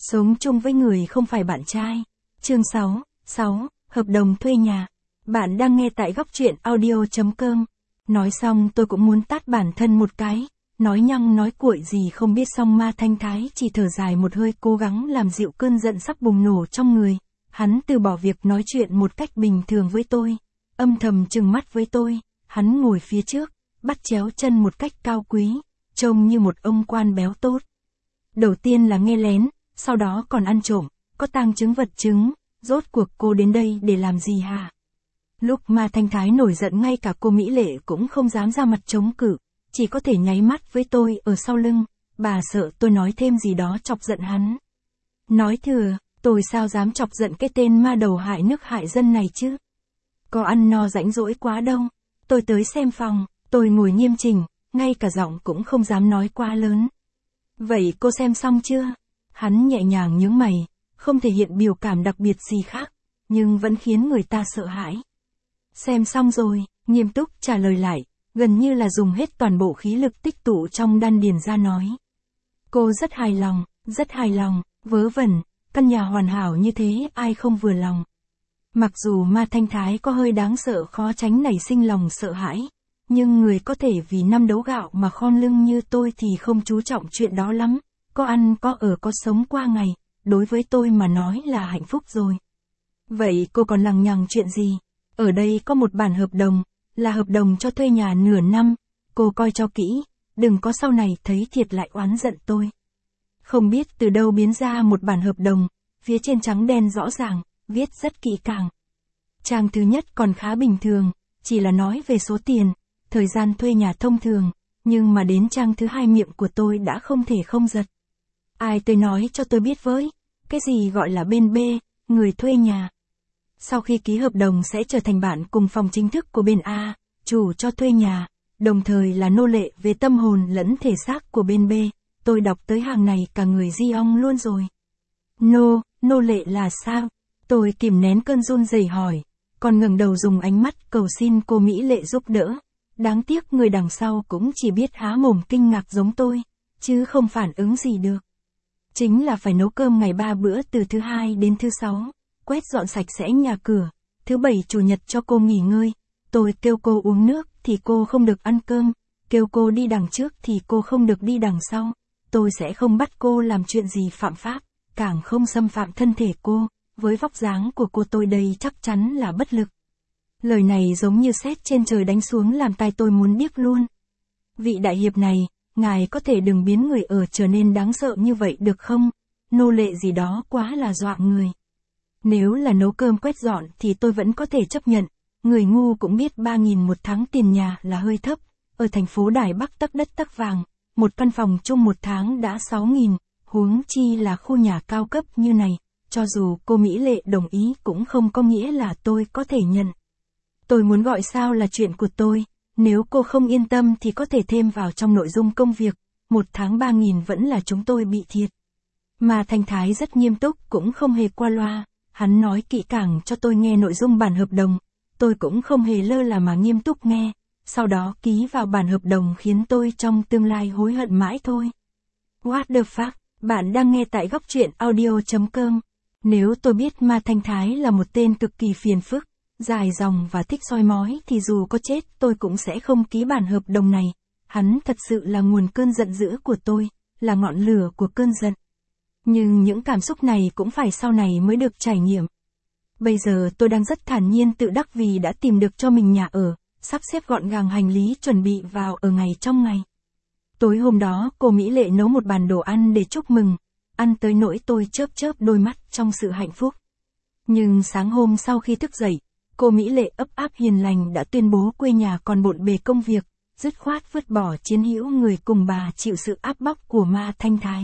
Sống chung với người không phải bạn trai. Chương 6, hợp đồng thuê nhà. Bạn đang nghe tại góc truyện audio.com. Nói xong tôi cũng muốn tát bản thân một cái, nói nhăng nói cuội gì không biết, xong Ma Thanh Thái chỉ thở dài một hơi, cố gắng làm dịu cơn giận sắp bùng nổ trong người. Hắn từ bỏ việc nói chuyện một cách bình thường với tôi, âm thầm trừng mắt với tôi. Hắn ngồi phía trước, bắt chéo chân một cách cao quý, trông như một ông quan béo tốt. Đầu tiên là nghe lén, sau đó còn ăn trộm, có tang chứng vật chứng. Rốt cuộc cô đến đây để làm gì hả? Lúc Ma Thanh Thái nổi giận, ngay cả cô Mỹ Lệ cũng không dám ra mặt chống cự, chỉ có thể nháy mắt với tôi ở sau lưng. Bà sợ tôi nói thêm gì đó chọc giận hắn. Nói thừa, tôi sao dám chọc giận cái tên ma đầu hại nước hại dân này chứ? Có ăn no rãnh rỗi quá đâu. Tôi tới xem phòng, tôi ngồi nghiêm chỉnh, ngay cả giọng cũng không dám nói quá lớn. Vậy cô xem xong chưa? Hắn nhẹ nhàng nhướng mày, không thể hiện biểu cảm đặc biệt gì khác, nhưng vẫn khiến người ta sợ hãi. Xem xong rồi, nghiêm túc trả lời lại, gần như là dùng hết toàn bộ khí lực tích tụ trong đan điền ra nói. Cô rất hài lòng, vớ vẩn, căn nhà hoàn hảo như thế ai không vừa lòng. Mặc dù Ma Thanh Thái có hơi đáng sợ, khó tránh nảy sinh lòng sợ hãi, nhưng người có thể vì năm đấu gạo mà khom lưng như tôi thì không chú trọng chuyện đó lắm. Có ăn có ở có sống qua ngày, đối với tôi mà nói là hạnh phúc rồi. Vậy cô còn lằng nhằng chuyện gì? Ở đây có một bản hợp đồng, là hợp đồng cho thuê nhà nửa năm, cô coi cho kỹ, đừng có sau này thấy thiệt lại oán giận tôi. Không biết từ đâu biến ra một bản hợp đồng, phía trên trắng đen rõ ràng, viết rất kỹ càng. Trang thứ nhất còn khá bình thường, chỉ là nói về số tiền, thời gian thuê nhà thông thường, nhưng mà đến trang thứ hai miệng của tôi đã không thể không giật. Ai tới nói cho tôi biết với, cái gì gọi là bên B, người thuê nhà. Sau khi ký hợp đồng sẽ trở thành bạn cùng phòng chính thức của bên A, chủ cho thuê nhà, đồng thời là nô lệ về tâm hồn lẫn thể xác của bên B. Tôi đọc tới hàng này cả người di ong luôn rồi. Nô lệ là sao? Tôi kìm nén cơn run rẩy hỏi, còn ngẩng đầu dùng ánh mắt cầu xin cô Mỹ Lệ giúp đỡ. Đáng tiếc người đằng sau cũng chỉ biết há mồm kinh ngạc giống tôi, chứ không phản ứng gì được. Chính là phải nấu cơm ngày 3 bữa từ thứ hai đến thứ sáu, quét dọn sạch sẽ nhà cửa, thứ bảy chủ nhật cho cô nghỉ ngơi. Tôi kêu cô uống nước thì cô không được ăn cơm, kêu cô đi đằng trước thì cô không được đi đằng sau. Tôi sẽ không bắt cô làm chuyện gì phạm pháp, càng không xâm phạm thân thể cô, với vóc dáng của cô tôi đây chắc chắn là bất lực. Lời này giống như sét trên trời đánh xuống làm tai tôi muốn điếc luôn. Vị đại hiệp này, ngài có thể đừng biến người ở trở nên đáng sợ như vậy được không? Nô lệ gì đó quá là dọa người. Nếu là nấu cơm quét dọn thì tôi vẫn có thể chấp nhận, người ngu cũng biết 3.000 một tháng tiền nhà là hơi thấp, ở thành phố Đài Bắc tắc đất tắc vàng, một căn phòng chung một tháng đã 6.000, huống chi là khu nhà cao cấp như này, cho dù cô Mỹ Lệ đồng ý cũng không có nghĩa là tôi có thể nhận. Tôi muốn gọi sao là chuyện của tôi, nếu cô không yên tâm thì có thể thêm vào trong nội dung công việc, một tháng 3.000 vẫn là chúng tôi bị thiệt. Mà Thanh Thái rất nghiêm túc cũng không hề qua loa, hắn nói kỹ càng cho tôi nghe nội dung bản hợp đồng, tôi cũng không hề lơ là mà nghiêm túc nghe, sau đó ký vào bản hợp đồng khiến tôi trong tương lai hối hận mãi thôi. What the fuck, bạn đang nghe tại góc truyện audio.com. Nếu tôi biết Ma Thanh Thái là một tên cực kỳ phiền phức, dài dòng và thích soi mói thì dù có chết tôi cũng sẽ không ký bản hợp đồng này. Hắn thật sự là nguồn cơn giận dữ của tôi, là ngọn lửa của cơn giận. Nhưng những cảm xúc này cũng phải sau này mới được trải nghiệm. Bây giờ tôi đang rất thản nhiên tự đắc vì đã tìm được cho mình nhà ở, sắp xếp gọn gàng hành lý chuẩn bị vào ở ngày trong ngày. Tối hôm đó cô Mỹ Lệ nấu một bàn đồ ăn để chúc mừng, ăn tới nỗi tôi chớp chớp đôi mắt trong sự hạnh phúc. Nhưng sáng hôm sau khi thức dậy, cô Mỹ Lệ ấp áp hiền lành đã tuyên bố quê nhà còn bộn bề công việc, dứt khoát vứt bỏ chiến hữu người cùng bà chịu sự áp bóc của Ma Thanh Thái.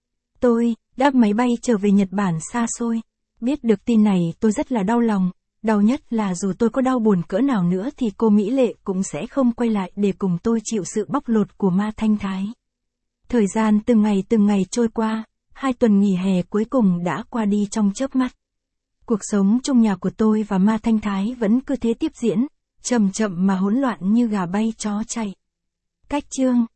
Tôi đáp máy bay trở về Nhật Bản xa xôi. Biết được tin này tôi rất là đau lòng, đau nhất là dù tôi có đau buồn cỡ nào nữa thì cô Mỹ Lệ cũng sẽ không quay lại để cùng tôi chịu sự bóc lột của Ma Thanh Thái. Thời gian từng ngày trôi qua, 2 tuần nghỉ hè cuối cùng đã qua đi trong chớp mắt. Cuộc sống chung nhà của tôi và Ma Thanh Thái vẫn cứ thế tiếp diễn, chậm chậm mà hỗn loạn như gà bay chó chạy. Cách chương